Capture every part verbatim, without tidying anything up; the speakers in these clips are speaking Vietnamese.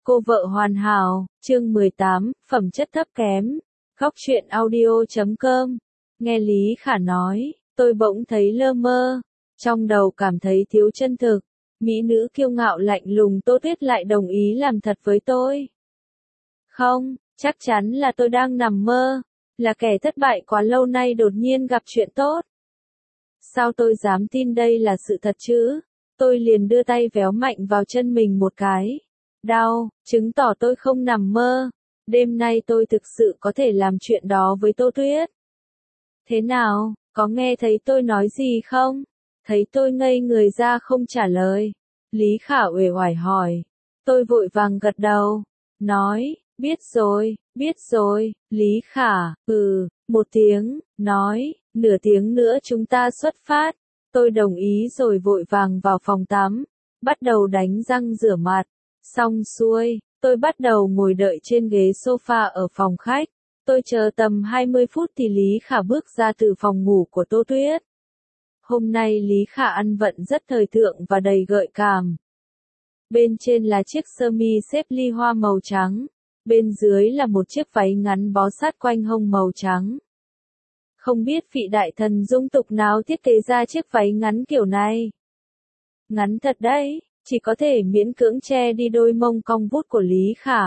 Cô vợ hoàn hảo, chương mười tám, phẩm chất thấp kém. Góc truyện audio chấm com. Nghe Lý Khả nói, tôi bỗng thấy lơ mơ, trong đầu cảm thấy thiếu chân thực. Mỹ nữ kiêu ngạo lạnh lùng Tô Tuyết lại đồng ý làm thật với tôi. Không, chắc chắn là tôi đang nằm mơ, là kẻ thất bại quá lâu nay đột nhiên gặp chuyện tốt. Sao tôi dám tin đây là sự thật chứ? Tôi liền đưa tay véo mạnh vào chân mình một cái. Đau, chứng tỏ tôi không nằm mơ. Đêm nay tôi thực sự có thể làm chuyện đó với Tô Tuyết. Thế nào, có nghe thấy tôi nói gì không? Thấy tôi ngây người ra không trả lời. Lý Khả uể oải hỏi. Tôi vội vàng gật đầu. Nói, biết rồi, biết rồi. Lý Khả, ừ, một tiếng, nói, nửa tiếng nữa chúng ta xuất phát. Tôi đồng ý rồi vội vàng vào phòng tắm. Bắt đầu đánh răng rửa mặt. Xong xuôi, tôi bắt đầu ngồi đợi trên ghế sofa ở phòng khách. Tôi chờ tầm hai mươi phút thì Lý Khả bước ra từ phòng ngủ của Tô Tuyết. Hôm nay Lý Khả ăn vận rất thời thượng và đầy gợi cảm. Bên trên là chiếc sơ mi xếp ly hoa màu trắng, bên dưới là một chiếc váy ngắn bó sát quanh hông màu trắng. Không biết vị đại thần dung tục nào thiết kế ra chiếc váy ngắn kiểu này. Ngắn thật đấy, chỉ có thể miễn cưỡng che đi đôi mông cong vút của Lý Khả.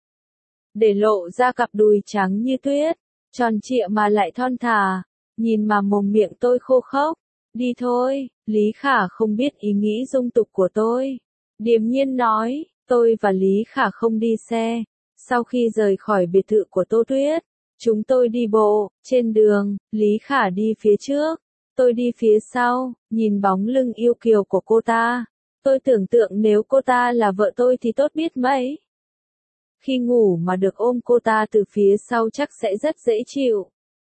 Để lộ ra cặp đùi trắng như tuyết, tròn trịa mà lại thon thả, nhìn mà mồm miệng tôi khô khốc. Đi thôi, Lý Khả không biết ý nghĩ dung tục của tôi. Điềm nhiên nói, tôi và Lý Khả không đi xe. Sau khi rời khỏi biệt thự của Tô Tuyết, chúng tôi đi bộ, trên đường, Lý Khả đi phía trước, tôi đi phía sau, nhìn bóng lưng yêu kiều của cô ta. Tôi tưởng tượng nếu cô ta là vợ tôi thì tốt biết mấy. Khi ngủ mà được ôm cô ta từ phía sau chắc sẽ rất dễ chịu.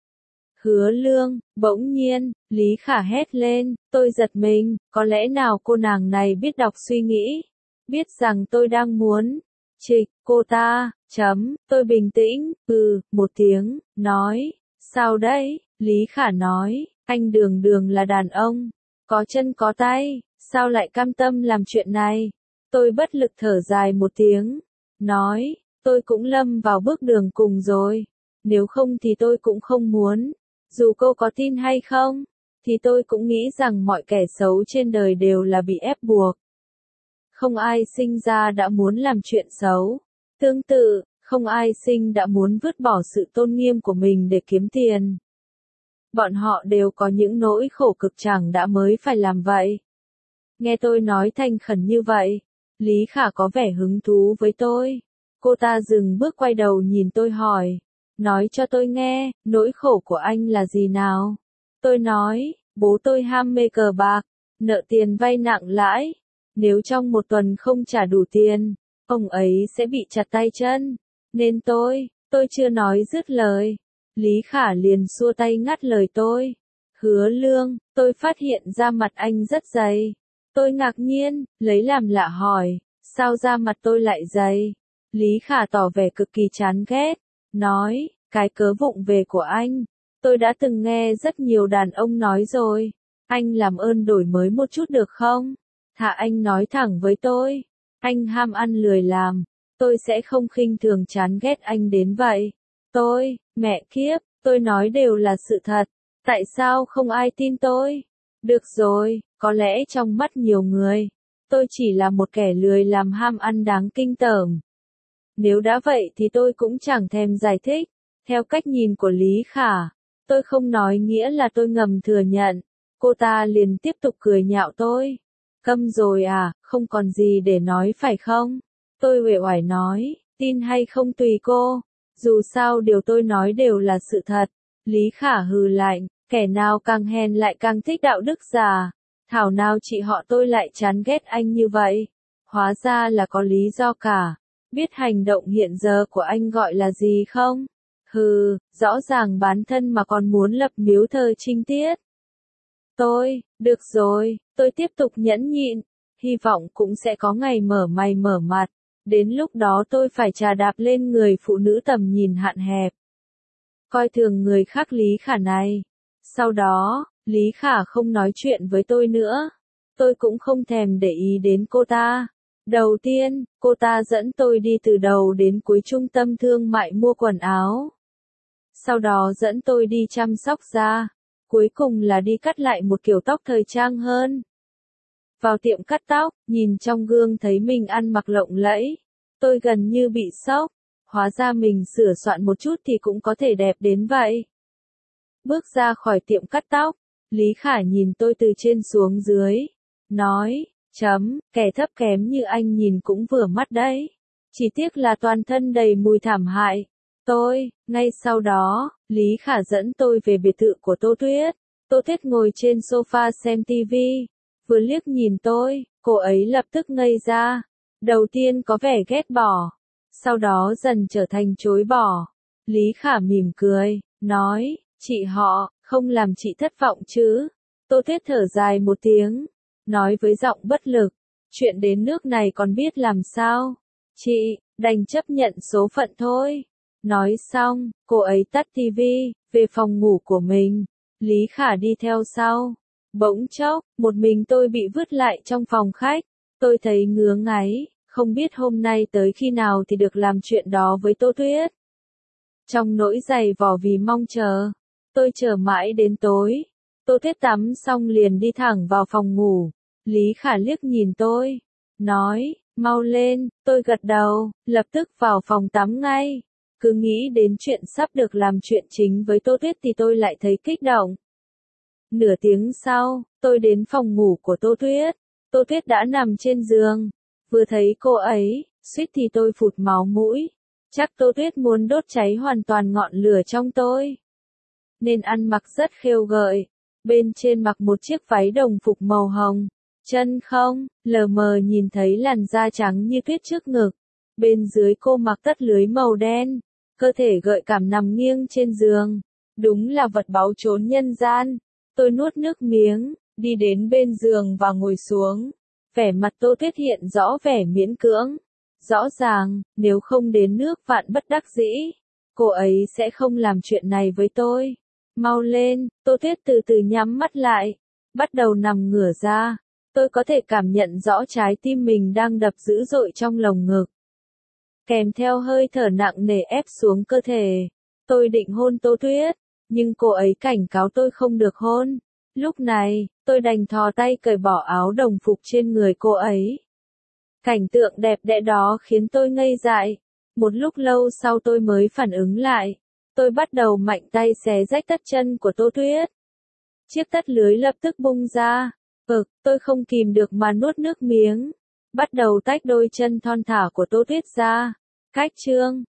Hứa Lương, bỗng nhiên, Lý Khả hét lên, tôi giật mình, có lẽ nào cô nàng này biết đọc suy nghĩ, biết rằng tôi đang muốn trịch cô ta, chấm, tôi bình tĩnh, ừ, một tiếng, nói, sao đấy, Lý Khả nói, anh Đường Đường là đàn ông, có chân có tay, sao lại cam tâm làm chuyện này, tôi bất lực thở dài một tiếng, nói, tôi cũng lâm vào bước đường cùng rồi, nếu không thì tôi cũng không muốn. Dù cô có tin hay không, thì tôi cũng nghĩ rằng mọi kẻ xấu trên đời đều là bị ép buộc. Không ai sinh ra đã muốn làm chuyện xấu. Tương tự, không ai sinh đã muốn vứt bỏ sự tôn nghiêm của mình để kiếm tiền. Bọn họ đều có những nỗi khổ cực chẳng đã mới phải làm vậy. Nghe tôi nói thành khẩn như vậy, Lý Khả có vẻ hứng thú với tôi. Cô ta dừng bước quay đầu nhìn tôi hỏi. Nói cho tôi nghe, nỗi khổ của anh là gì nào? Tôi nói, bố tôi ham mê cờ bạc, nợ tiền vay nặng lãi. Nếu trong một tuần không trả đủ tiền, ông ấy sẽ bị chặt tay chân. Nên tôi, tôi chưa nói dứt lời. Lý Khả liền xua tay ngắt lời tôi. Hứa Lương, tôi phát hiện da mặt anh rất dày. Tôi ngạc nhiên, lấy làm lạ hỏi, sao da mặt tôi lại dày? Lý Khả tỏ vẻ cực kỳ chán ghét. Nói, cái cớ vụng về của anh, tôi đã từng nghe rất nhiều đàn ông nói rồi, anh làm ơn đổi mới một chút được không? Thà anh nói thẳng với tôi, anh ham ăn lười làm, tôi sẽ không khinh thường chán ghét anh đến vậy. Tôi, mẹ kiếp, tôi nói đều là sự thật, tại sao không ai tin tôi? Được rồi, có lẽ trong mắt nhiều người, tôi chỉ là một kẻ lười làm ham ăn đáng kinh tởm. Nếu đã vậy thì tôi cũng chẳng thèm giải thích. Theo cách nhìn của Lý Khả, tôi không nói nghĩa là tôi ngầm thừa nhận. Cô ta liền tiếp tục cười nhạo tôi. Câm rồi à, không còn gì để nói phải không? Tôi uể oải nói, tin hay không tùy cô. Dù sao điều tôi nói đều là sự thật. Lý Khả hừ lạnh, kẻ nào càng hèn lại càng thích đạo đức giả. Thảo nào chị họ tôi lại chán ghét anh như vậy. Hóa ra là có lý do cả. Biết hành động hiện giờ của anh gọi là gì không? Hừ, rõ ràng bán thân mà còn muốn lập miếu thờ trinh tiết. Tôi, được rồi, tôi tiếp tục nhẫn nhịn, hy vọng cũng sẽ có ngày mở mày mở mặt, đến lúc đó tôi phải trà đạp lên người phụ nữ tầm nhìn hạn hẹp. Coi thường người khác Lý Khả này. Sau đó, Lý Khả không nói chuyện với tôi nữa. Tôi cũng không thèm để ý đến cô ta. Đầu tiên, cô ta dẫn tôi đi từ đầu đến cuối trung tâm thương mại mua quần áo. Sau đó dẫn tôi đi chăm sóc da. Cuối cùng là đi cắt lại một kiểu tóc thời trang hơn. Vào tiệm cắt tóc, nhìn trong gương thấy mình ăn mặc lộng lẫy. Tôi gần như bị sốc. Hóa ra mình sửa soạn một chút thì cũng có thể đẹp đến vậy. Bước ra khỏi tiệm cắt tóc, Lý Khả nhìn tôi từ trên xuống dưới. Nói, chấm, kẻ thấp kém như anh nhìn cũng vừa mắt đấy. Chỉ tiếc là toàn thân đầy mùi thảm hại. Tôi, ngay sau đó, Lý Khả dẫn tôi về biệt thự của Tô Tuyết. Tô Tuyết ngồi trên sofa xem tivi. Vừa liếc nhìn tôi, cô ấy lập tức ngây ra. Đầu tiên có vẻ ghét bỏ. Sau đó dần trở thành chối bỏ. Lý Khả mỉm cười, nói, chị họ, không làm chị thất vọng chứ. Tô Tuyết thở dài một tiếng, nói với giọng bất lực, chuyện đến nước này còn biết làm sao. Chị, đành chấp nhận số phận thôi. Nói xong, cô ấy tắt tivi, về phòng ngủ của mình. Lý Khả đi theo sau. Bỗng chốc, một mình tôi bị vứt lại trong phòng khách. Tôi thấy ngứa ngáy, không biết hôm nay tới khi nào thì được làm chuyện đó với Tô Tuyết. Trong nỗi dày vò vì mong chờ, tôi chờ mãi đến tối. Tô Tuyết tắm xong liền đi thẳng vào phòng ngủ. Lý Khả liếc nhìn tôi, nói, mau lên, tôi gật đầu, lập tức vào phòng tắm ngay. Cứ nghĩ đến chuyện sắp được làm chuyện chính với Tô Tuyết thì tôi lại thấy kích động. Nửa tiếng sau, tôi đến phòng ngủ của Tô Tuyết. Tô Tuyết đã nằm trên giường. Vừa thấy cô ấy, suýt thì tôi phụt máu mũi. Chắc Tô Tuyết muốn đốt cháy hoàn toàn ngọn lửa trong tôi. Nên ăn mặc rất khêu gợi. Bên trên mặc một chiếc váy đồng phục màu hồng. Chân không, lờ mờ nhìn thấy làn da trắng như tuyết trước ngực. Bên dưới cô mặc tất lưới màu đen. Cơ thể gợi cảm nằm nghiêng trên giường. Đúng là vật báu trốn nhân gian. Tôi nuốt nước miếng, đi đến bên giường và ngồi xuống. Vẻ mặt Tô Tuyết hiện rõ vẻ miễn cưỡng. Rõ ràng, nếu không đến nước vạn bất đắc dĩ, cô ấy sẽ không làm chuyện này với tôi. Mau lên, Tô Tuyết từ từ nhắm mắt lại, bắt đầu nằm ngửa ra. Tôi có thể cảm nhận rõ trái tim mình đang đập dữ dội trong lồng ngực. Kèm theo hơi thở nặng nề ép xuống cơ thể. Tôi định hôn Tô Tuyết, nhưng cô ấy cảnh cáo tôi không được hôn. Lúc này, tôi đành thò tay cởi bỏ áo đồng phục trên người cô ấy. Cảnh tượng đẹp đẽ đó khiến tôi ngây dại. Một lúc lâu sau tôi mới phản ứng lại. Tôi bắt đầu mạnh tay xé rách tất chân của Tô Tuyết. Chiếc tất lưới lập tức bung ra. Ực, tôi không kìm được mà nuốt nước miếng. Bắt đầu tách đôi chân thon thả của Tô Tuyết ra. Cách chương